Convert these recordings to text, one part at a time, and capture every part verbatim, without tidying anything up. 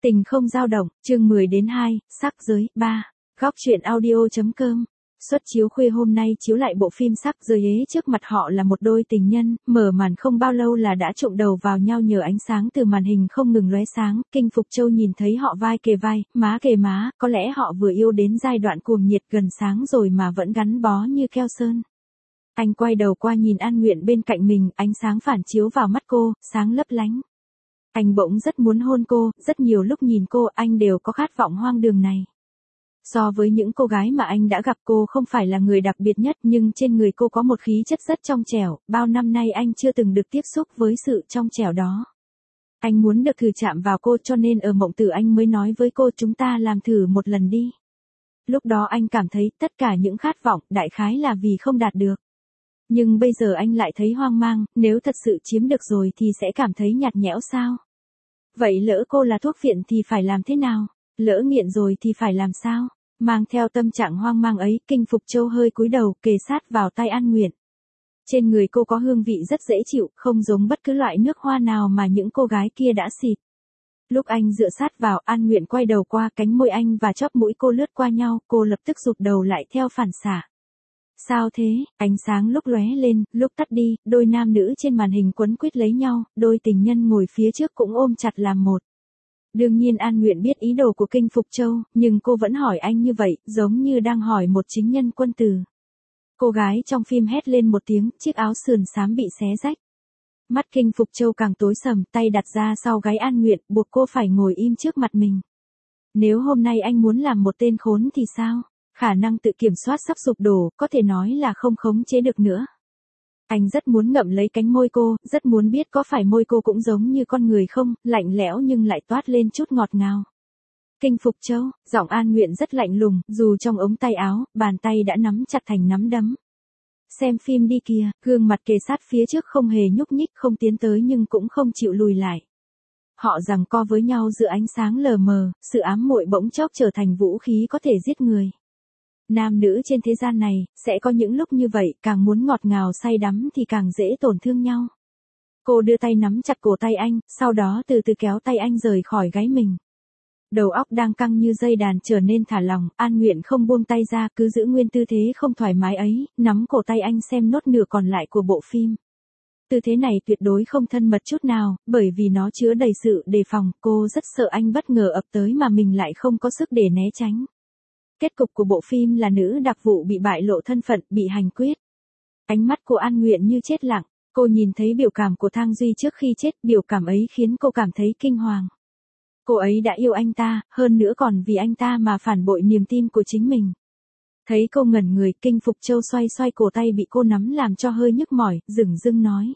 Tình không dao động, chương mười đến hai, sắc giới, ba. Góc truyện audio.com. Suất chiếu khuya hôm nay chiếu lại bộ phim Sắc giới ấy, trước mặt họ là một đôi tình nhân, mở màn không bao lâu là đã trụng đầu vào nhau nhờ ánh sáng từ màn hình không ngừng lóe sáng. Kinh Phục Châu nhìn thấy họ vai kề vai, má kề má, có lẽ họ vừa yêu đến giai đoạn cuồng nhiệt gần sáng rồi mà vẫn gắn bó như keo sơn. Anh quay đầu qua nhìn An Nguyện bên cạnh mình, ánh sáng phản chiếu vào mắt cô, sáng lấp lánh. Anh bỗng rất muốn hôn cô, rất nhiều lúc nhìn cô anh đều có khát vọng hoang đường này. So với những cô gái mà anh đã gặp, cô không phải là người đặc biệt nhất, nhưng trên người cô có một khí chất rất trong trẻo, bao năm nay anh chưa từng được tiếp xúc với sự trong trẻo đó. Anh muốn được thử chạm vào cô, cho nên ở mộng tử anh mới nói với cô chúng ta làm thử một lần đi. Lúc đó anh cảm thấy tất cả những khát vọng đại khái là vì không đạt được. Nhưng bây giờ anh lại thấy hoang mang, nếu thật sự chiếm được rồi thì sẽ cảm thấy nhạt nhẽo sao? Vậy lỡ cô là thuốc viện thì phải làm thế nào? Lỡ nghiện rồi thì phải làm sao? Mang theo tâm trạng hoang mang ấy, Kinh Phục Châu hơi cúi đầu, kề sát vào tay An Nguyện. Trên người cô có hương vị rất dễ chịu, không giống bất cứ loại nước hoa nào mà những cô gái kia đã xịt. Lúc anh dựa sát vào, An Nguyện quay đầu qua, cánh môi anh và chóp mũi cô lướt qua nhau, cô lập tức rụt đầu lại theo phản xạ. Sao thế? Ánh sáng lúc lóe lên, lúc tắt đi, đôi nam nữ trên màn hình quấn quýt lấy nhau, đôi tình nhân ngồi phía trước cũng ôm chặt làm một. Đương nhiên An Nguyện biết ý đồ của Kinh Phục Châu, nhưng cô vẫn hỏi anh như vậy, giống như đang hỏi một chính nhân quân tử. Cô gái trong phim hét lên một tiếng, chiếc áo sườn xám bị xé rách. Mắt Kinh Phục Châu càng tối sầm, tay đặt ra sau gáy An Nguyện, buộc cô phải ngồi im trước mặt mình. Nếu hôm nay anh muốn làm một tên khốn thì sao? Khả năng tự kiểm soát sắp sụp đổ, có thể nói là không khống chế được nữa. Anh rất muốn ngậm lấy cánh môi cô, rất muốn biết có phải môi cô cũng giống như con người không, lạnh lẽo nhưng lại toát lên chút ngọt ngào. Kinh Phục Châu, giọng An Nguyện rất lạnh lùng, dù trong ống tay áo, bàn tay đã nắm chặt thành nắm đấm. Xem phim đi kìa, gương mặt kề sát phía trước không hề nhúc nhích, không tiến tới nhưng cũng không chịu lùi lại. Họ giằng co với nhau giữa ánh sáng lờ mờ, sự ám muội bỗng chốc trở thành vũ khí có thể giết người. Nam nữ trên thế gian này, sẽ có những lúc như vậy, càng muốn ngọt ngào say đắm thì càng dễ tổn thương nhau. Cô đưa tay nắm chặt cổ tay anh, sau đó từ từ kéo tay anh rời khỏi gáy mình. Đầu óc đang căng như dây đàn trở nên thả lỏng, An Nguyện không buông tay ra, cứ giữ nguyên tư thế không thoải mái ấy, nắm cổ tay anh xem nốt nửa còn lại của bộ phim. Tư thế này tuyệt đối không thân mật chút nào, bởi vì nó chứa đầy sự đề phòng, cô rất sợ anh bất ngờ ập tới mà mình lại không có sức để né tránh. Kết cục của bộ phim là nữ đặc vụ bị bại lộ thân phận, bị hành quyết. Ánh mắt của An Nguyện như chết lặng, cô nhìn thấy biểu cảm của Thang Duy trước khi chết, biểu cảm ấy khiến cô cảm thấy kinh hoàng. Cô ấy đã yêu anh ta, hơn nữa còn vì anh ta mà phản bội niềm tin của chính mình. Thấy cô ngẩn người, Kinh Phục Châu xoay xoay cổ tay bị cô nắm làm cho hơi nhức mỏi, dửng dưng nói.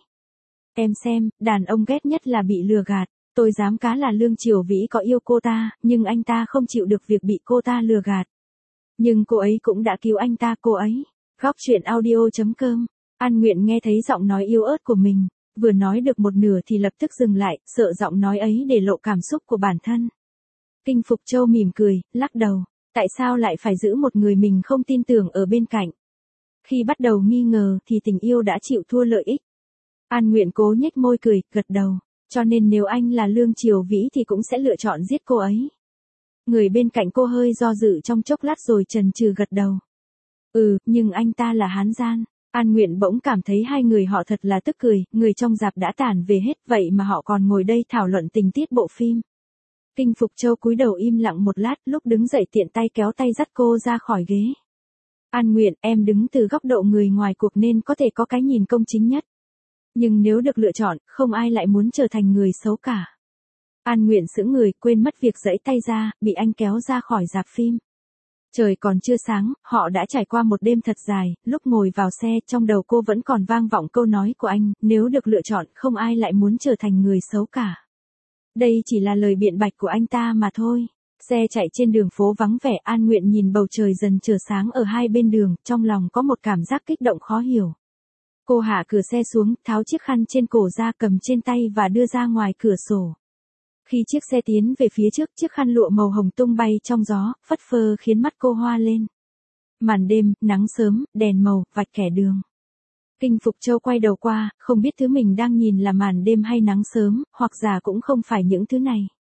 Em xem, đàn ông ghét nhất là bị lừa gạt, tôi dám cá là Lương Triều Vĩ có yêu cô ta, nhưng anh ta không chịu được việc bị cô ta lừa gạt. Nhưng cô ấy cũng đã cứu anh ta, cô ấy. Góc truyện audio.com. An Nguyện nghe thấy giọng nói yếu ớt của mình, vừa nói được một nửa thì lập tức dừng lại, sợ giọng nói ấy để lộ cảm xúc của bản thân. Kinh Phục Châu mỉm cười, lắc đầu. Tại sao lại phải giữ một người mình không tin tưởng ở bên cạnh? Khi bắt đầu nghi ngờ thì tình yêu đã chịu thua lợi ích. An Nguyện cố nhếch môi cười, gật đầu. Cho nên nếu anh là Lương Triều Vĩ thì cũng sẽ lựa chọn giết cô ấy. Người bên cạnh cô hơi do dự trong chốc lát rồi chần chừ gật đầu. Ừ, nhưng anh ta là hán gian. An Nguyện bỗng cảm thấy hai người họ thật là tức cười, người trong rạp đã tản về hết, vậy mà họ còn ngồi đây thảo luận tình tiết bộ phim. Kinh Phục Châu cúi đầu im lặng một lát, lúc đứng dậy tiện tay kéo tay dắt cô ra khỏi ghế. An Nguyện, em đứng từ góc độ người ngoài cuộc nên có thể có cái nhìn công chính nhất. Nhưng nếu được lựa chọn, không ai lại muốn trở thành người xấu cả. An Nguyện sững người, quên mất việc giãy tay ra, bị anh kéo ra khỏi rạp phim. Trời còn chưa sáng, họ đã trải qua một đêm thật dài, lúc ngồi vào xe, trong đầu cô vẫn còn vang vọng câu nói của anh, nếu được lựa chọn, không ai lại muốn trở thành người xấu cả. Đây chỉ là lời biện bạch của anh ta mà thôi. Xe chạy trên đường phố vắng vẻ, An Nguyện nhìn bầu trời dần trở sáng ở hai bên đường, trong lòng có một cảm giác kích động khó hiểu. Cô hạ cửa xe xuống, tháo chiếc khăn trên cổ ra cầm trên tay và đưa ra ngoài cửa sổ. Khi chiếc xe tiến về phía trước, chiếc khăn lụa màu hồng tung bay trong gió, phất phơ khiến mắt cô hoa lên. Màn đêm, nắng sớm, đèn màu, vạch kẻ đường. Kinh Phục Châu quay đầu qua, không biết thứ mình đang nhìn là màn đêm hay nắng sớm, hoặc giả cũng không phải những thứ này.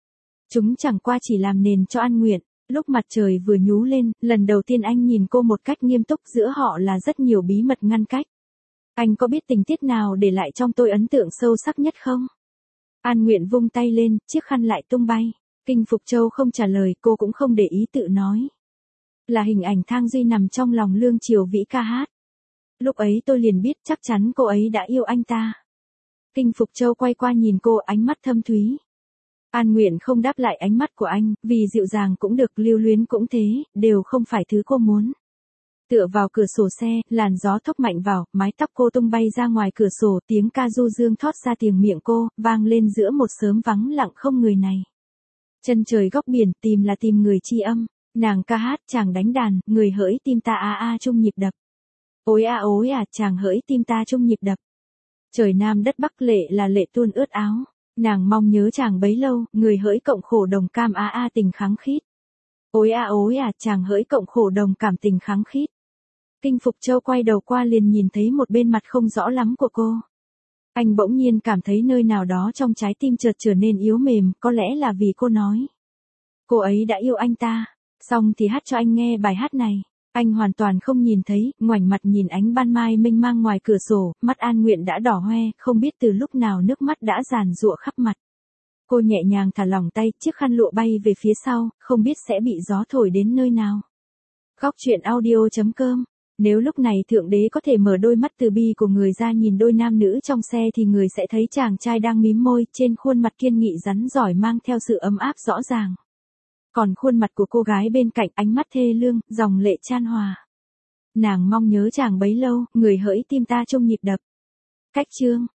Chúng chẳng qua chỉ làm nền cho An Nguyện. Lúc mặt trời vừa nhú lên, lần đầu tiên anh nhìn cô một cách nghiêm túc, giữa họ là rất nhiều bí mật ngăn cách. Anh có biết tình tiết nào để lại trong tôi ấn tượng sâu sắc nhất không? An Nguyện vung tay lên, chiếc khăn lại tung bay. Kinh Phục Châu không trả lời, cô cũng không để ý tự nói. Là hình ảnh Thang Duy nằm trong lòng Lương Triều Vĩ ca hát. Lúc ấy tôi liền biết chắc chắn cô ấy đã yêu anh ta. Kinh Phục Châu quay qua nhìn cô, ánh mắt thâm thúy. An Nguyện không đáp lại ánh mắt của anh, vì dịu dàng cũng được, lưu luyến cũng thế, đều không phải thứ cô muốn. Tựa vào cửa sổ xe, làn gió thốc mạnh vào, mái tóc cô tung bay ra ngoài cửa sổ, tiếng ca du dương thoát ra tiếng miệng cô, vang lên giữa một sớm vắng lặng không người này. Chân trời góc biển, tìm là tìm người tri âm, nàng ca hát, chàng đánh đàn, người hỡi tim ta a a chung nhịp đập. Ôi a ôi à, chàng hỡi tim ta chung nhịp đập. Trời Nam đất Bắc lệ là lệ tuôn ướt áo, nàng mong nhớ chàng bấy lâu, người hỡi cộng khổ đồng cam a a tình kháng khít. Ôi a ôi à, chàng hỡi cộng khổ đồng cảm tình kháng khít. Kinh Phục Châu quay đầu qua liền nhìn thấy một bên mặt không rõ lắm của cô. Anh bỗng nhiên cảm thấy nơi nào đó trong trái tim chợt trở nên yếu mềm, có lẽ là vì cô nói. Cô ấy đã yêu anh ta, xong thì hát cho anh nghe bài hát này. Anh hoàn toàn không nhìn thấy, ngoảnh mặt nhìn ánh ban mai mênh mang ngoài cửa sổ, mắt An Nguyện đã đỏ hoe, không biết từ lúc nào nước mắt đã giàn giụa khắp mặt. Cô nhẹ nhàng thả lỏng tay, chiếc khăn lụa bay về phía sau, không biết sẽ bị gió thổi đến nơi nào. Góc truyện audio chấm com. Nếu lúc này Thượng Đế có thể mở đôi mắt từ bi của người ra nhìn đôi nam nữ trong xe thì người sẽ thấy chàng trai đang mím môi, trên khuôn mặt kiên nghị rắn giỏi mang theo sự ấm áp rõ ràng. Còn khuôn mặt của cô gái bên cạnh, ánh mắt thê lương, dòng lệ chan hòa. Nàng mong nhớ chàng bấy lâu, người hỡi tim ta chung nhịp đập. Cách chương